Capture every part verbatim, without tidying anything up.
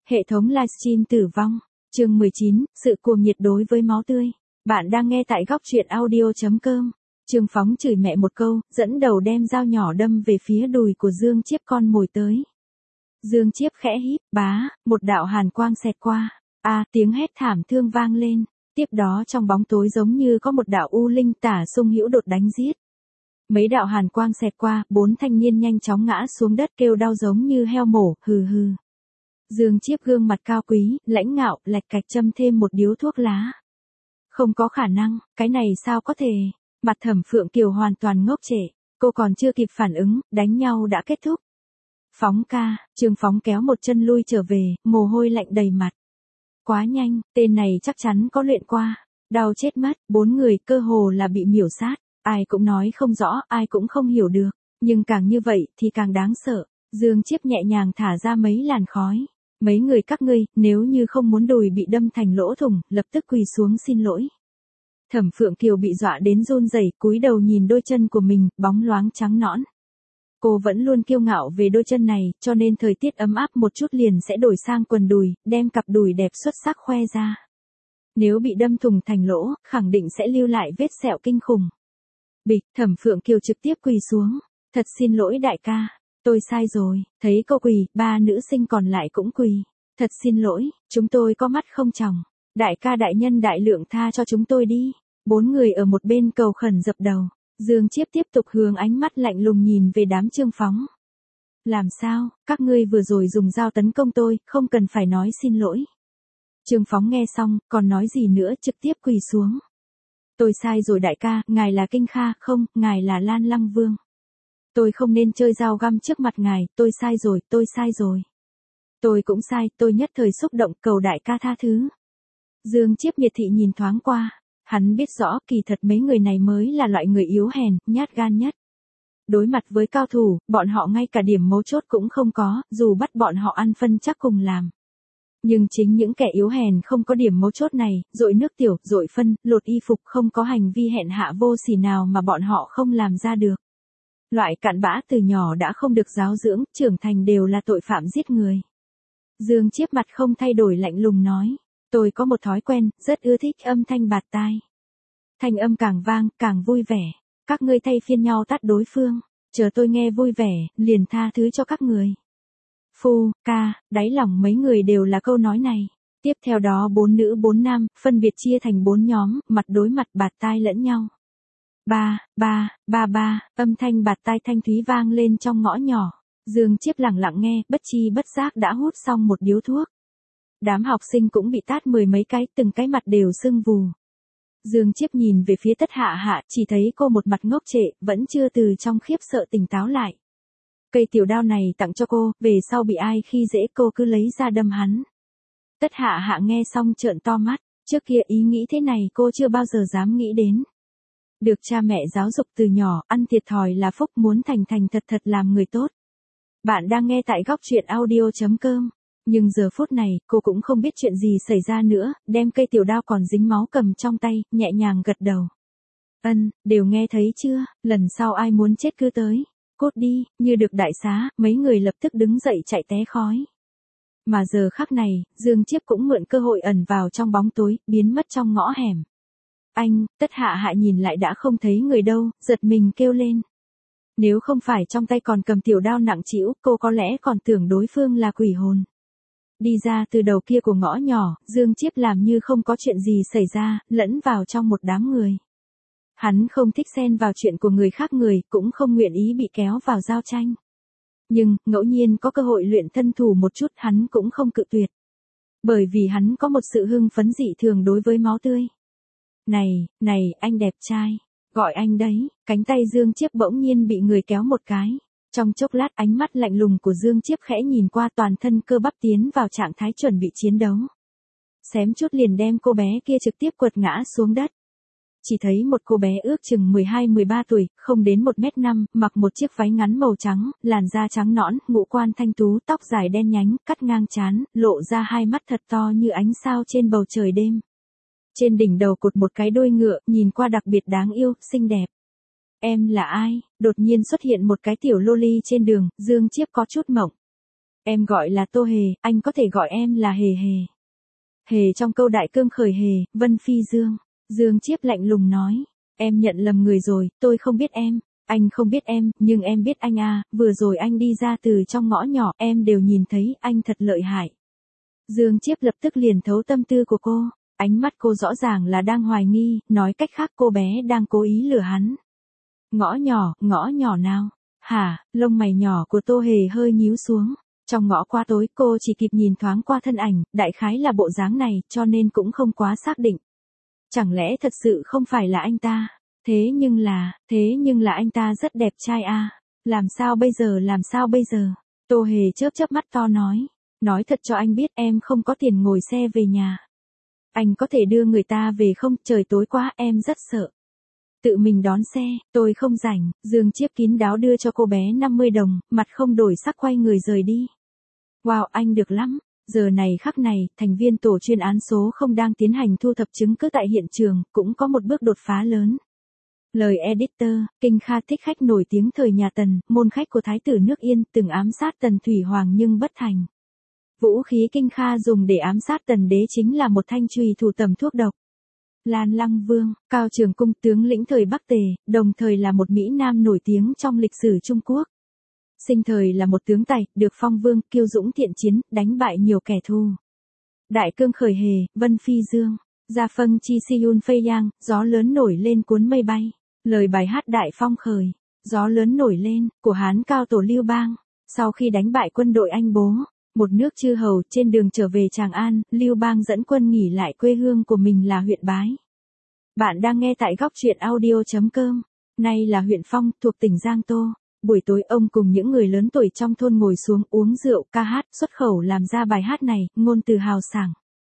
Hệ thống livestream tử vong. Chương mười chín, sự cuồng nhiệt đối với máu tươi. Bạn đang nghe tại góc truyện audio chấm com. Trương Phóng chửi mẹ một câu, dẫn đầu đem dao nhỏ đâm về phía đùi của Dương Chiếp con mồi tới. Dương Chiếp khẽ híp, bá, một đạo hàn quang xẹt qua. A, tiếng hét thảm thương vang lên. Tiếp đó trong bóng tối giống như có một đạo u linh tả xung hữu đột đánh giết. Mấy đạo hàn quang xẹt qua, bốn thanh niên nhanh chóng ngã xuống đất kêu đau giống như heo mổ, hừ hừ. Dương Chiếp gương mặt cao quý, lãnh ngạo, lạch cạch châm thêm một điếu thuốc lá. Không có khả năng, cái này sao có thể? Mặt Thẩm Phượng Kiều hoàn toàn ngốc trệ, cô còn chưa kịp phản ứng, đánh nhau đã kết thúc. Phóng ca, Trương Phóng kéo một chân lui trở về, mồ hôi lạnh đầy mặt. Quá nhanh, tên này chắc chắn có luyện qua. Đau chết mất, bốn người cơ hồ là bị miểu sát. Ai cũng nói không rõ, ai cũng không hiểu được. Nhưng càng như vậy thì càng đáng sợ. Dương Chiếp nhẹ nhàng thả ra mấy làn khói. Mấy người các ngươi, nếu như không muốn đùi bị đâm thành lỗ thủng, lập tức quỳ xuống xin lỗi. Thẩm Phượng Kiều bị dọa đến run rẩy, cúi đầu nhìn đôi chân của mình, bóng loáng trắng nõn. Cô vẫn luôn kiêu ngạo về đôi chân này, cho nên thời tiết ấm áp một chút liền sẽ đổi sang quần đùi, đem cặp đùi đẹp xuất sắc khoe ra. Nếu bị đâm thủng thành lỗ, khẳng định sẽ lưu lại vết sẹo kinh khủng. Bịch, Thẩm Phượng Kiều trực tiếp quỳ xuống. Thật xin lỗi đại ca, tôi sai rồi. Thấy cô quỳ, ba nữ sinh còn lại cũng quỳ. Thật xin lỗi, chúng tôi có mắt không tròng. Đại ca đại nhân đại lượng tha cho chúng tôi đi. Bốn người ở một bên cầu khẩn dập đầu. Dương Chiếp tiếp tục hướng ánh mắt lạnh lùng nhìn về đám Trương Phóng. Làm sao, các ngươi vừa rồi dùng dao tấn công tôi, không cần phải nói xin lỗi. Trương Phóng nghe xong, còn nói gì nữa, trực tiếp quỳ xuống. Tôi sai rồi đại ca, ngài là Kinh Kha, không, ngài là Lan Lăng Vương. Tôi không nên chơi dao găm trước mặt ngài, tôi sai rồi, tôi sai rồi. Tôi cũng sai, tôi nhất thời xúc động, cầu đại ca tha thứ. Dương Chiếp miệt thị nhìn thoáng qua, hắn biết rõ kỳ thật mấy người này mới là loại người yếu hèn, nhát gan nhất. Đối mặt với cao thủ, bọn họ ngay cả điểm mấu chốt cũng không có, dù bắt bọn họ ăn phân chắc cùng làm. Nhưng chính những kẻ yếu hèn không có điểm mấu chốt này, dội nước tiểu, dội phân, lột y phục không có hành vi hèn hạ vô sỉ nào mà bọn họ không làm ra được. Loại cặn bã từ nhỏ đã không được giáo dưỡng, trưởng thành đều là tội phạm giết người. Dương Chiếp mặt không thay đổi lạnh lùng nói, tôi có một thói quen, rất ưa thích âm thanh bạt tai. Thanh âm càng vang, càng vui vẻ. Các ngươi thay phiên nhau tát đối phương, chờ tôi nghe vui vẻ, liền tha thứ cho các người. Phu, ca, đáy lòng mấy người đều là câu nói này. Tiếp theo đó bốn nữ bốn nam, phân biệt chia thành bốn nhóm, mặt đối mặt bạt tai lẫn nhau. Ba, ba, ba ba, âm thanh bạt tai thanh thúy vang lên trong ngõ nhỏ. Dương Chiếp lặng lặng nghe, bất chi bất giác đã hút xong một điếu thuốc. Đám học sinh cũng bị tát mười mấy cái, từng cái mặt đều sưng vù. Dương Chiếp nhìn về phía Tất Hạ Hạ, chỉ thấy cô một mặt ngốc trệ, vẫn chưa từ trong khiếp sợ tỉnh táo lại. Cây tiểu đao này tặng cho cô, về sau bị ai khi dễ cô cứ lấy ra đâm hắn. Tất Hạ Hạ nghe xong trợn to mắt, trước kia ý nghĩ thế này cô chưa bao giờ dám nghĩ đến. Được cha mẹ giáo dục từ nhỏ, ăn thiệt thòi là phúc, muốn thành thành thật thật làm người tốt. Bạn đang nghe tại góc truyện audio chấm com. Nhưng giờ phút này, cô cũng không biết chuyện gì xảy ra nữa, đem cây tiểu đao còn dính máu cầm trong tay, nhẹ nhàng gật đầu. Ân, đều nghe thấy chưa, lần sau ai muốn chết cứ tới. Cút đi, như được đại xá, mấy người lập tức đứng dậy chạy té khói. Mà giờ khắc này, Dương Chiếp cũng mượn cơ hội ẩn vào trong bóng tối, biến mất trong ngõ hẻm. Anh, Tất Hạ Hạ nhìn lại đã không thấy người đâu, giật mình kêu lên. Nếu không phải trong tay còn cầm tiểu đao nặng trĩu, cô có lẽ còn tưởng đối phương là quỷ hồn. Đi ra từ đầu kia của ngõ nhỏ, Dương Chiếp làm như không có chuyện gì xảy ra, lẫn vào trong một đám người. Hắn không thích xen vào chuyện của người khác người, cũng không nguyện ý bị kéo vào giao tranh. Nhưng, ngẫu nhiên có cơ hội luyện thân thủ một chút hắn cũng không cự tuyệt. Bởi vì hắn có một sự hưng phấn dị thường đối với máu tươi. Này, này, anh đẹp trai. Gọi anh đấy, cánh tay Dương Chiếp bỗng nhiên bị người kéo một cái. Trong chốc lát ánh mắt lạnh lùng của Dương Chiếp khẽ nhìn qua toàn thân cơ bắp tiến vào trạng thái chuẩn bị chiến đấu. Xém chút liền đem cô bé kia trực tiếp quật ngã xuống đất. Chỉ thấy một cô bé ước chừng mười hai mười ba tuổi, không đến một mét năm, mặc một chiếc váy ngắn màu trắng, làn da trắng nõn, ngũ quan thanh tú, tóc dài đen nhánh, cắt ngang trán, lộ ra hai mắt thật to như ánh sao trên bầu trời đêm. Trên đỉnh đầu cột một cái đuôi ngựa, nhìn qua đặc biệt đáng yêu, xinh đẹp. Em là ai? Đột nhiên xuất hiện một cái tiểu loli trên đường, Dương Chiếp có chút mộng. Em gọi là Tô Hề, anh có thể gọi em là Hề Hề. Hề trong câu đại cương khởi Hề, Vân Phi Dương. Dương Chiếp lạnh lùng nói. Em nhận lầm người rồi, tôi không biết em. Anh không biết em, nhưng em biết anh à, vừa rồi anh đi ra từ trong ngõ nhỏ, em đều nhìn thấy, anh thật lợi hại. Dương Chiếp lập tức liền thấu tâm tư của cô, ánh mắt cô rõ ràng là đang hoài nghi, nói cách khác cô bé đang cố ý lừa hắn. Ngõ nhỏ, ngõ nhỏ nào? Hả, lông mày nhỏ của Tô Hề hơi nhíu xuống. Trong ngõ qua tối cô chỉ kịp nhìn thoáng qua thân ảnh, đại khái là bộ dáng này, cho nên cũng không quá xác định. Chẳng lẽ thật sự không phải là anh ta? Thế nhưng là, thế nhưng là anh ta rất đẹp trai à? Làm sao bây giờ, làm sao bây giờ? Tô Hề chớp chớp mắt to nói. Nói thật cho anh biết em không có tiền ngồi xe về nhà. Anh có thể đưa người ta về không? Trời tối quá em rất sợ. Tự mình đón xe, tôi không rảnh. Dương Chiếp kín đáo đưa cho cô bé năm mươi đồng, mặt không đổi sắc quay người rời đi. Wow, anh được lắm. Giờ này khắc này, thành viên tổ chuyên án số không đang tiến hành thu thập chứng cứ tại hiện trường, cũng có một bước đột phá lớn. Lời editor, Kinh Kha thích khách nổi tiếng thời nhà Tần, môn khách của Thái tử nước Yên, từng ám sát Tần Thủy Hoàng nhưng bất thành. Vũ khí Kinh Kha dùng để ám sát Tần đế chính là một thanh chùy thủ tầm thuốc độc. Lan Lăng Vương, Cao Trường Cung tướng lĩnh thời Bắc Tề, đồng thời là một Mỹ Nam nổi tiếng trong lịch sử Trung Quốc. Sinh thời là một tướng tài, được phong vương, kiêu dũng thiện chiến, đánh bại nhiều kẻ thù. Đại cương khởi Hề, Vân Phi Dương, Gia Phâng Chi Siyun Phây Yang, gió lớn nổi lên cuốn mây bay. Lời bài hát Đại Phong khởi, gió lớn nổi lên, của Hán cao tổ Lưu Bang. Sau khi đánh bại quân đội Anh Bố, một nước chư hầu, trên đường trở về Tràng An, Lưu Bang dẫn quân nghỉ lại quê hương của mình là huyện Bái. Bạn đang nghe tại góc truyện audio chấm com. Nay là huyện Phong, thuộc tỉnh Giang Tô. Buổi tối ông cùng những người lớn tuổi trong thôn ngồi xuống uống rượu, ca hát, xuất khẩu làm ra bài hát này, ngôn từ hào sảng.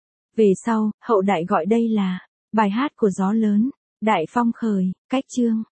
Về sau, hậu đại gọi đây là bài hát của gió lớn, Đại Phong khởi, cách chương.